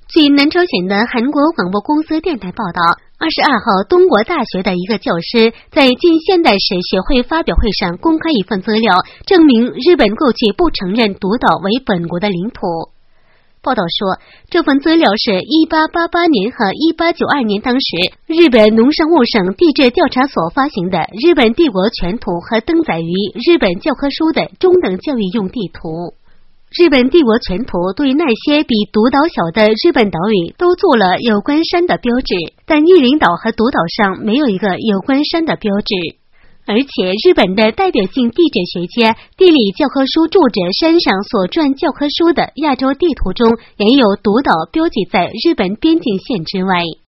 据南朝鲜的韩国广播公司电台报道，22号，东国大学的一个教师在近现代史学会发表会上公开一份资料，证明日本过去不承认独岛为本国的领土。报道说，这份资料是1888年和1892年当时日本农商务省地质调查所发行的日本帝国全图和登载于日本教科书的中等教育用地图。日本帝国全图对那些比独岛小的日本岛屿都做了有关山的标志，但玉林岛和独岛上没有一个有关山的标志。而且日本的代表性地质学家、地理教科书作者山上所撰教科书的亚洲地图中也有独岛标记在日本边境线之外。